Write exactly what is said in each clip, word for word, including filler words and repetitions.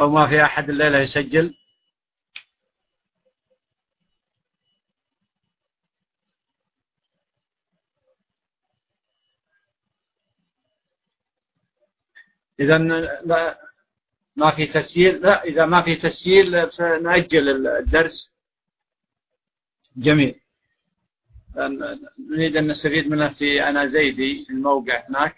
أو ما في أحد الليلة يسجل؟ إذا لا ما في تسجيل، لا إذا ما في تسجيل فنأجل الدرس. جميل، نريد أن نستفيد منه في أنا زيدي في الموقع هناك.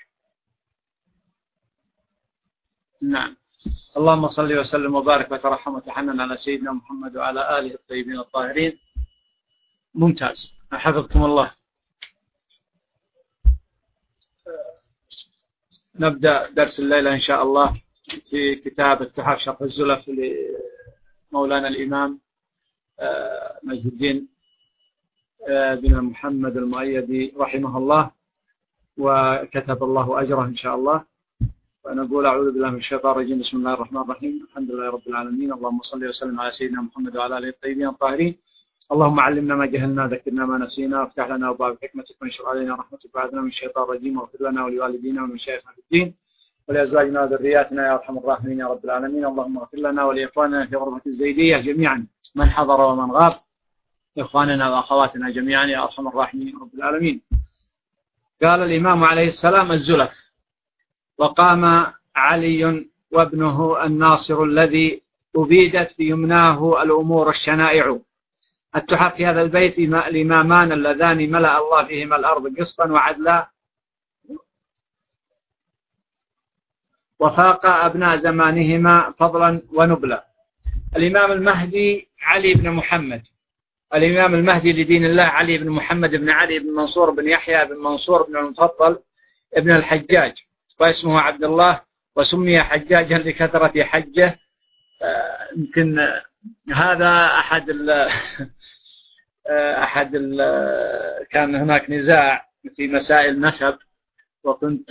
نعم. اللهم صل وسلم وبارك وترحم وتحنن على سيدنا محمد وعلى آله الطيبين الطاهرين. ممتاز، حفظكم الله. نبدأ درس الليلة إن شاء الله في كتاب التحف شرح الزلف لمولانا الإمام مجد الدين بن محمد المؤيدي رحمه الله، وكتب الله أجره إن شاء الله. ونقول أعوذ بالله من الشيطان الرجيم، بسم الله الرحمن الرحيم، الحمد لله رب العالمين، اللهم صل وسلم على سيدنا محمد وعلى آله الطيبين الطاهرين. اللهم علمنا ما جهلنا، ذكرنا ما نسينا، وافتح لنا أبواب حكمتك وانشر علينا رحمتك، وأعذنا من الشيطان الرجيم، واغفر لنا ولوالدينا ومشايخنا في الدين ولأزواجنا وذرياتنا يا أرحم الراحمين يا رب العالمين. اللهم اغفر لنا ولإخواننا في غرفة الزيدية جميعا، من حضر ومن غاب، إخواننا وأخواتنا جميعا يا أرحم الراحمين يا رب العالمين. قال الإمام عليه السلام الزلف: وقام علي وابنه الناصر الذي أبيدت في يمناه الأمور الشنائع. التحف في هذا البيت الإمامان اللذان ملأ الله فيهما الأرض قسطا وعدلا، وفاق أبناء زمانهما فضلا ونبلا. الإمام المهدي علي بن محمد، الإمام المهدي لدين الله علي بن محمد بن علي بن منصور بن يحيى بن منصور بن المفضل ابن الحجاج، واسمه عبد الله، وسمي حجاجا لكثرة حجه. يمكن هذا أحد ال أحد ال كان هناك نزاع في مسائل نسب، وكنت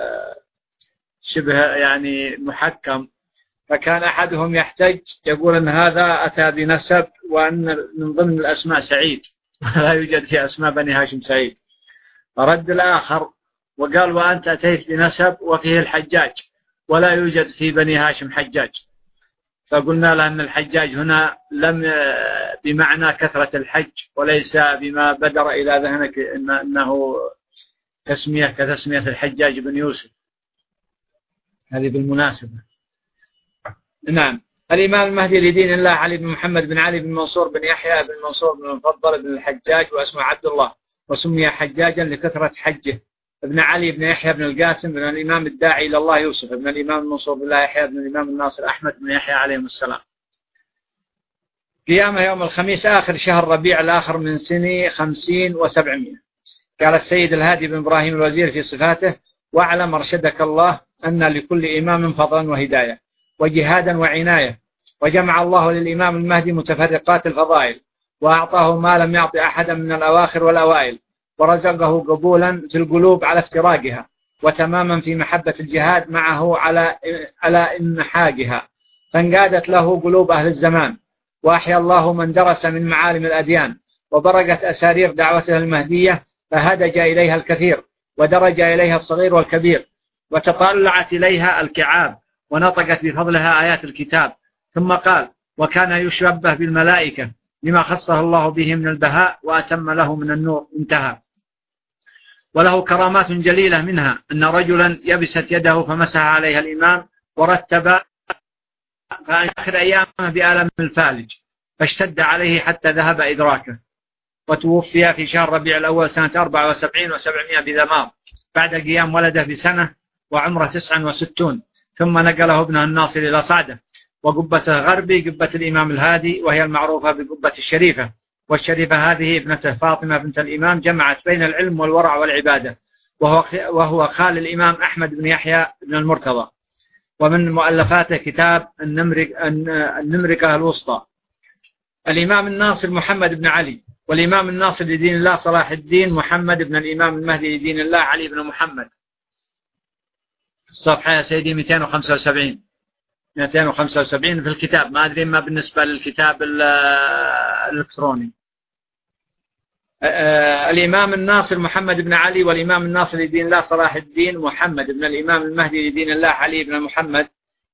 شبه يعني محكم، فكان أحدهم يحتج يقول أن هذا أتى بنسب، وأن من ضمن الأسماء سعيد، لا يوجد في أسماء بني هاشم سعيد. فرد الآخر وقال: وأنت أتيت بنسب وفيه الحجاج، ولا يوجد في بني هاشم حجاج. فقلنا له أن الحجاج هنا لم بمعنى كثرة الحج، وليس بما بدر إلى ذهنك إن أنه تسمية كتسمية الحجاج بن يوسف، هذه بالمناسبة. نعم. الإمام المهدي لدين الله علي بن محمد بن علي بن منصور بن يحيى بن منصور بن المفضل بن الحجاج، واسمه عبد الله، وسمي حجاجا لكثرة حجه، ابن علي بن يحيى بن القاسم بن الإمام الداعي إلى الله يوسف، ابن الإمام المنصور بن الله يحيى بن الإمام الناصر أحمد بن يحيى عليهم السلام. قيامه يوم الخميس آخر شهر ربيع الآخر من سنة خمسين وسبعمائة. قال السيد الهادي بن إبراهيم الوزير في صفاته: واعلم أرشدك الله أن لكل إمام فضلا وهداية وجهادا وعناية، وجمع الله للإمام المهدي متفرقات الفضائل، وأعطاه ما لم يعط أحدا من الأواخر والأوائل، ورزقه قبولا في القلوب على افتراقها، وتماما في محبة الجهاد معه على على انحاجها، فانقادت له قلوب أهل الزمان، وأحيا الله من درس من معالم الأديان، وبرقت أسارير دعوته المهدية، فهدج إليها الكثير، ودرج إليها الصغير والكبير، وتطلعت إليها الكعاب، ونطقت بفضلها آيات الكتاب. ثم قال: وكان يشبه بالملائكة لما خصه الله به من البهاء، وأتم له من النور. انتهى. وله كرامات جليلة، منها أن رجلا يبست يده فمسح عليها الإمام، ورتب في آخر أيامه بألم الفالج، فاشتد عليه حتى ذهب إدراكه، وتوفي في شهر ربيع الأول سنة أربعة وسبعين وسبعمائة بذمار، بعد قيام ولده بسنة وعمره تسعة وستون. ثم نقله ابنه الناصر إلى صعدة، وقبته غربي قبة الإمام الهادي، وهي المعروفة بقبة الشريفة. والشريفة هذه ابنته فاطمة بنت الإمام، جمعت بين العلم والورع والعبادة، وهو وهو خال الإمام أحمد بن يحيى بن المرتضى. ومن مؤلفاته كتاب النمرقة الوسطى. الإمام الناصر محمد بن علي، والإمام الناصر لدين الله صلاح الدين محمد بن الإمام المهدي لدين الله علي بن محمد. الصفحة يا سيدي مئتين وخمسة وسبعين مئتين وخمسة وسبعين في الكتاب، ما أدري ما بالنسبة للكتاب الإلكتروني. الإمام الناصر محمد بن علي، والإمام الناصر لدين الله صلاح الدين محمد بن الإمام المهدي لدين الله علي بن محمد،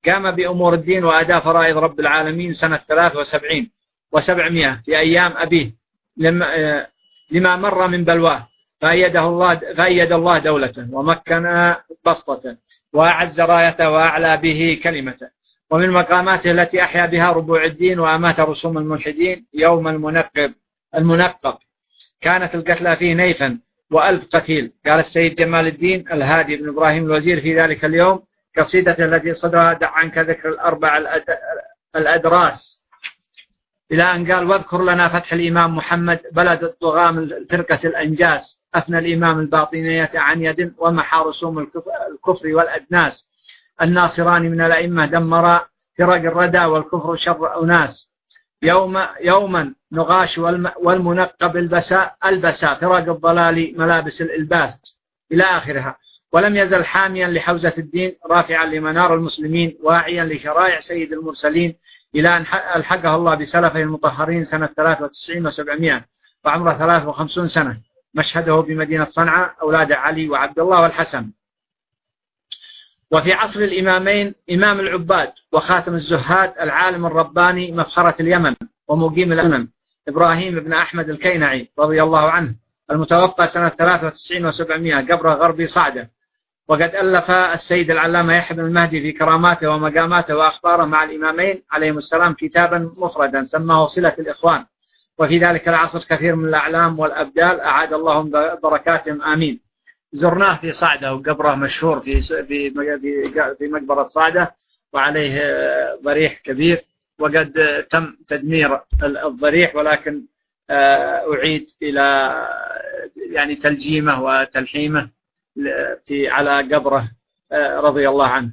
قام بأمور الدين وأداء فرائض رب العالمين سنة ثلاث وسبعين وسبعمائة في أيام أبيه لما, لما مر من بلواه، فأيده الله, فأيد الله دولته ومكن بسطته وأعز رايته وأعلى به كلمته. ومن مقاماته التي أحيا بها ربوع الدين وأمات رسوم الملحدين يوم المنقب المنقب كانت القتلى فيه نيفا وألف قتيل. قال السيد جمال الدين الهادي بن إبراهيم الوزير في ذلك اليوم قصيدة التي صدرها دع عنك ذكر الأربع الأدراس، إلى أن قال واذكر لنا فتح الإمام محمد بلد الطغاة من فرقة الأنجاس، أفنى الإمام الباطنية عن يد ومحى رسوم الكفر والأدناس، الناصران من الأئمة دمر فرق الردى والكفر شر أناس، يوم يوما نغاش والمنقب البساء البساء فرق الضلال ملابس الإلباس إلى آخرها. ولم يزل حاميا لحوزة الدين رافعا لمنار المسلمين واعيا لشرائع سيد المرسلين إلى أن ألحقه الله بسلفه المطهرين سنة ثلاث وتسعين وسبعمائة وعمره ثلاث وخمسون سنة. مشهده بمدينة صنعاء أولاد علي وعبد الله والحسن. وفي عصر الإمامين إمام العباد وخاتم الزهاد العالم الرباني مفخرة اليمن ومقيم الأمن إبراهيم بن أحمد الكينعي رضي الله عنه المتوفى سنة ثلاث وتسعين وسبعمائة قبر غربي صعدة. وقد ألف السيد العلامة يحيى بن المهدي في كراماته ومقاماته وأخباره مع الإمامين عليهم السلام كتابا مفردا سماه صلة الإخوان. وفي ذلك العصر كثير من الأعلام والأبدال أعاد اللهم بركاتهم آمين. زرناه في صعدة وقبره مشهور في في في مقبرة صعدة وعليه ضريح كبير، وقد تم تدمير الضريح ولكن أعيد إلى يعني تلجيمه وتلحيمه في على قبره رضي الله عنه.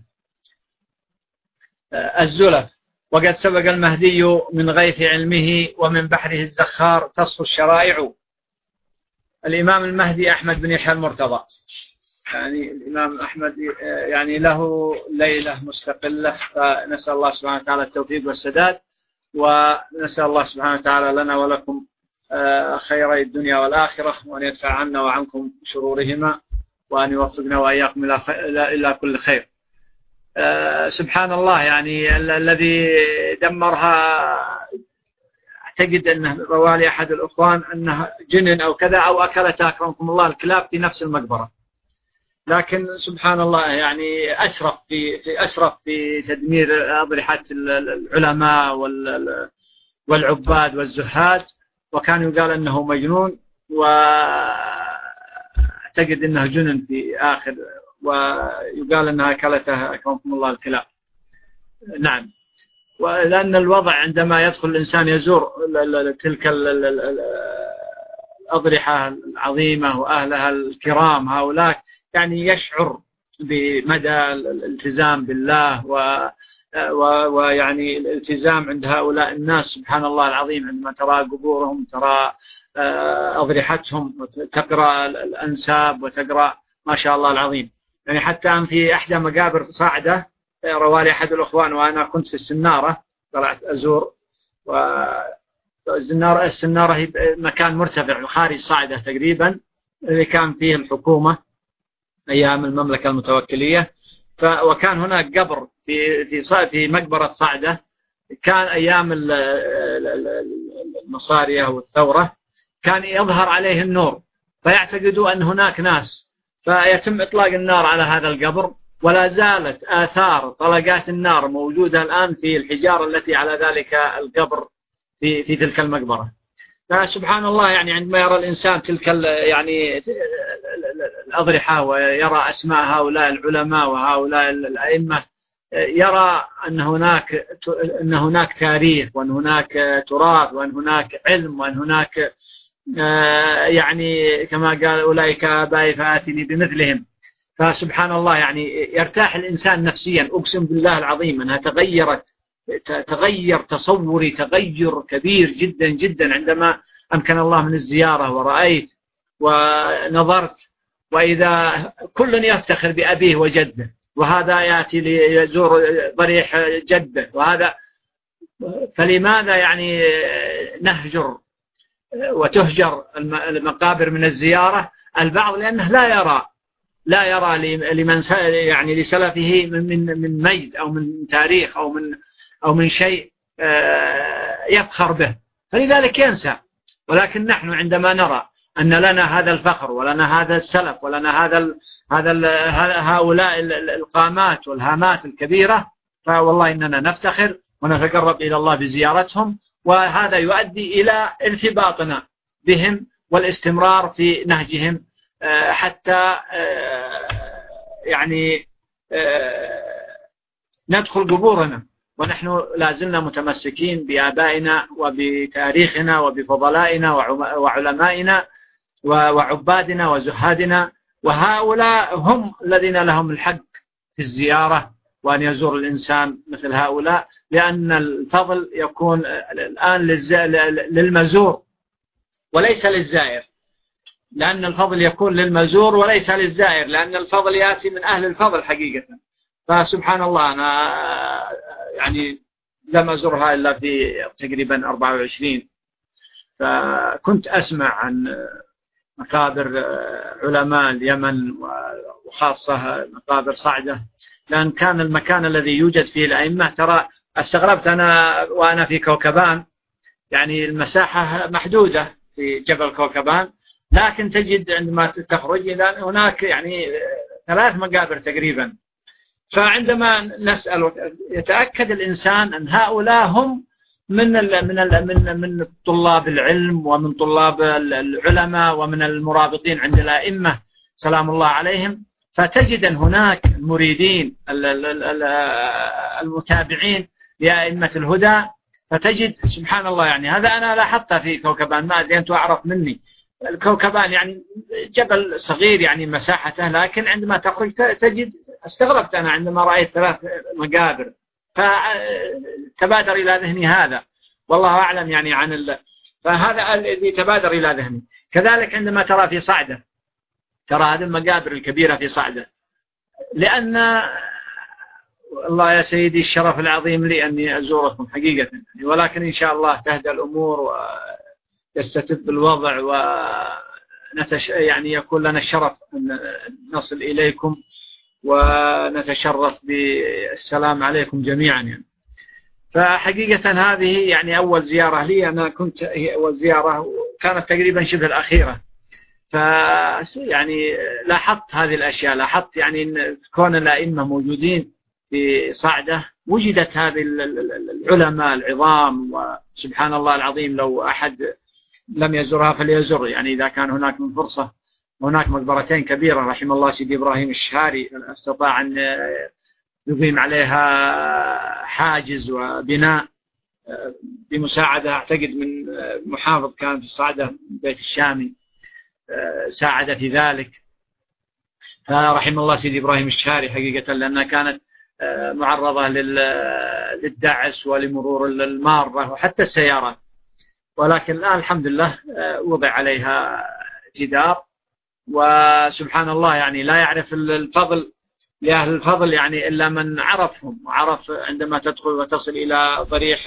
الزلف. وقد سبق المهدي من غيث علمه ومن بحره الزخار تصفو الشرائع. الإمام المهدي أحمد بن يحيى المرتضى، يعني الإمام أحمد يعني له ليلة مستقلة، فنسأل الله سبحانه وتعالى التوفيق والسداد، ونسأل الله سبحانه وتعالى لنا ولكم خيري الدنيا والآخرة، وأن يدفع عنا وعنكم شرورهما، وأن يوفقنا وإياكم إلى كل خير. سبحان الله، يعني الذي دمرها أعتقد أنه روالي أحد الأخوان أنه جنن أو كذا أو أكلتها أكرمكم الله الكلاب في نفس المقبرة، لكن سبحان الله يعني أسرف في في أسرف في تدمير أضرحة العلماء والعباد والزهاد، وكان يقال أنه مجنون، وأعتقد أنه جنن في آخر، ويقال أنها أكلتها أكرمكم الله الكلاب. نعم، ولأن الوضع عندما يدخل الإنسان يزور تلك الأضرحة العظيمة وأهلها الكرام هؤلاء، يعني يشعر بمدى الالتزام بالله ويعني الالتزام عند هؤلاء الناس. سبحان الله العظيم، عندما ترى قبورهم، ترى أضرحتهم، وتقرأ الأنساب وتقرأ ما شاء الله العظيم. يعني حتى في إحدى مقابر صاعدة روالي أحد الأخوان وأنا كنت في السنارة، طلعت أزور، والسنارة السنارة هي مكان مرتفع خارج صاعدة تقريبا اللي كان فيه الحكومة أيام المملكة المتوكلية، وكان هناك قبر في في في مقبرة صاعدة، كان أيام المصارية والثورة كان يظهر عليه النور، فيعتقدوا أن هناك ناس، فيتم إطلاق النار على هذا القبر، ولا زالت آثار طلقات النار موجودة الآن في الحجارة التي على ذلك القبر في في تلك المقبرة. فسبحان الله، يعني عندما يرى الإنسان تلك يعني الأضرحة ويرى أسماء هؤلاء العلماء وهؤلاء الأئمة، يرى أن هناك أن هناك تاريخ، وأن هناك تراث، وأن هناك علم، وأن هناك يعني كما قال أولئك آبائي فآتني بمثلهم. فسبحان الله، يعني يرتاح الإنسان نفسيا. أقسم بالله العظيم أنها تغيرت تغير تصوري تغير كبير جدا جدا عندما أمكن الله من الزيارة، ورأيت ونظرت، وإذا كل يفتخر بأبيه وجده، وهذا يأتي ليزور ضريح جده، وهذا فلماذا يعني نهجر وتهجر المقابر من الزيارة؟ البعض لأنه لا يرى لا يرى لمن يعني لسلفه من من مجد أو من تاريخ أو من أو من شيء يفخر به، فلذلك ينسى. ولكن نحن عندما نرى أن لنا هذا الفخر ولنا هذا السلف ولنا هذا ال هذا ال هؤلاء القامات والهامات الكبيرة، فوالله إننا نفتخر ونتقرب إلى الله بزيارتهم، وهذا يؤدي إلى ارتباطنا بهم والاستمرار في نهجهم حتى يعني ندخل قبورنا ونحن لازلنا متمسكين بآبائنا وبتاريخنا وبفضلائنا وعلمائنا وعبادنا وزهادنا، وهؤلاء هم الذين لهم الحق في الزيارة وأن يزور الإنسان مثل هؤلاء، لأن الفضل يكون الآن للمزور وليس للزائر، لأن الفضل يكون للمزور وليس للزائر، لأن الفضل يأتي من أهل الفضل حقيقة. فسبحان الله، أنا يعني لم أزرها إلا في تقريبا أربعة وعشرين، فكنت أسمع عن مقابر علماء اليمن وخاصة مقابر صعدة، لأن كان المكان الذي يوجد فيه الأئمة، ترى استغربت أنا وأنا في كوكبان، يعني المساحة محدودة في جبل كوكبان، لكن تجد عندما تخرج إلى هناك يعني ثلاث مقابر تقريبا. فعندما نسأل يتأكد الإنسان أن هؤلاء هم من ال من ال من من طلاب العلم ومن طلاب العلماء ومن المرابطين عند الأئمة سلام الله عليهم، فتجد هناك المريدين المتابعين لأئمة الهدى، فتجد سبحان الله. يعني هذا أنا لاحظته في كوكبان، ما أدري أنتم أعرف مني. الكوكبان يعني جبل صغير يعني مساحته، لكن عندما تخرج تجد، استغربت أنا عندما رأيت ثلاث مقابر، فتبادر إلى ذهني هذا، والله أعلم يعني عن ال... فهذا الذي تبادر إلى ذهني. كذلك عندما ترى في صعدة، ترى هذه المقابر الكبيرة في صعدة، لأن الله يا سيدي الشرف العظيم لي أني أزوركم حقيقة، ولكن إن شاء الله تهدى الأمور ويستتب الوضع ونتش... يعني يكون لنا الشرف أن نصل إليكم ونتشرف بالسلام عليكم جميعا يعني. فحقيقة هذه يعني أول زيارة لي، أنا كنت هي أول زيارة وكانت تقريبا شبه الأخيرة، ف يعني لاحظت هذه الأشياء، لاحظت يعني إن كون الأئمة موجودين في صعدة وجدت هذه العلماء العظام، وسبحان الله العظيم لو أحد لم يزورها فليزور، يعني إذا كان هناك من فرصة. هناك مقبرتين كبيرة رحم الله سيدي إبراهيم الشهاري، استطاع أن يقيم عليها حاجز وبناء بمساعدة أعتقد من محافظ كان في الصعدة بيت الشامي، ساعد في ذلك. فرحم الله سيدي إبراهيم الشهاري حقيقة، لأنها كانت معرضة للدعس ولمرور المارة وحتى السيارات، ولكن الآن الحمد لله وضع عليها جدار. وسبحان الله يعني لا يعرف الفضل لأهل الفضل يعني إلا من عرفهم، وعرف عندما تدخل وتصل إلى ضريح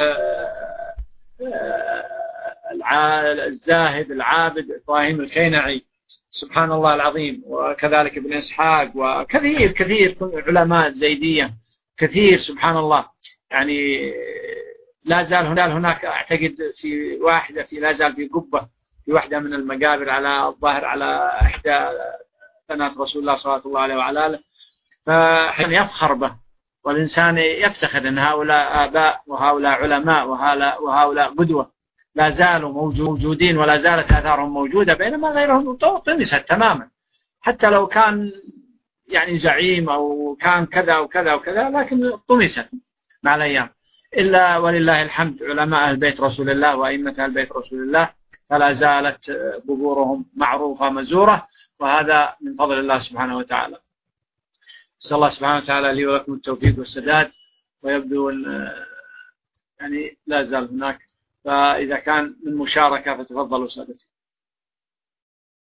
الزاهد العابد إبراهيم الكينعي سبحان الله العظيم، وكذلك ابن إسحاق، وكثير كثير علماء الزيدية كثير سبحان الله. يعني لا زال هناك أعتقد في واحدة في لا زال في قبة في واحدة من المقابر على الظاهر على إحدى بنات رسول الله صلى الله عليه وعلى آله، فحين يفخر به، والإنسان يفتخر أن هؤلاء آباء وهؤلاء علماء وهؤلاء قدوة لا زالوا موجودين ولا زالت آثارهم موجودة، بينما غيرهم طمست تماما، حتى لو كان يعني زعيم أو كان كذا وكذا وكذا، لكن طمست مع الأيام. إلا ولله الحمد علماء أهل بيت رسول الله وأئمة أهل بيت رسول الله فلا زالت قبورهم معروفة مزورة، وهذا من فضل الله سبحانه وتعالى. أسأل الله سبحانه وتعالى لي ولكم التوفيق والسداد، ويبدو أن يعني لا زال هناك، فإذا كان من مشاركة فتفضلوا سادتي.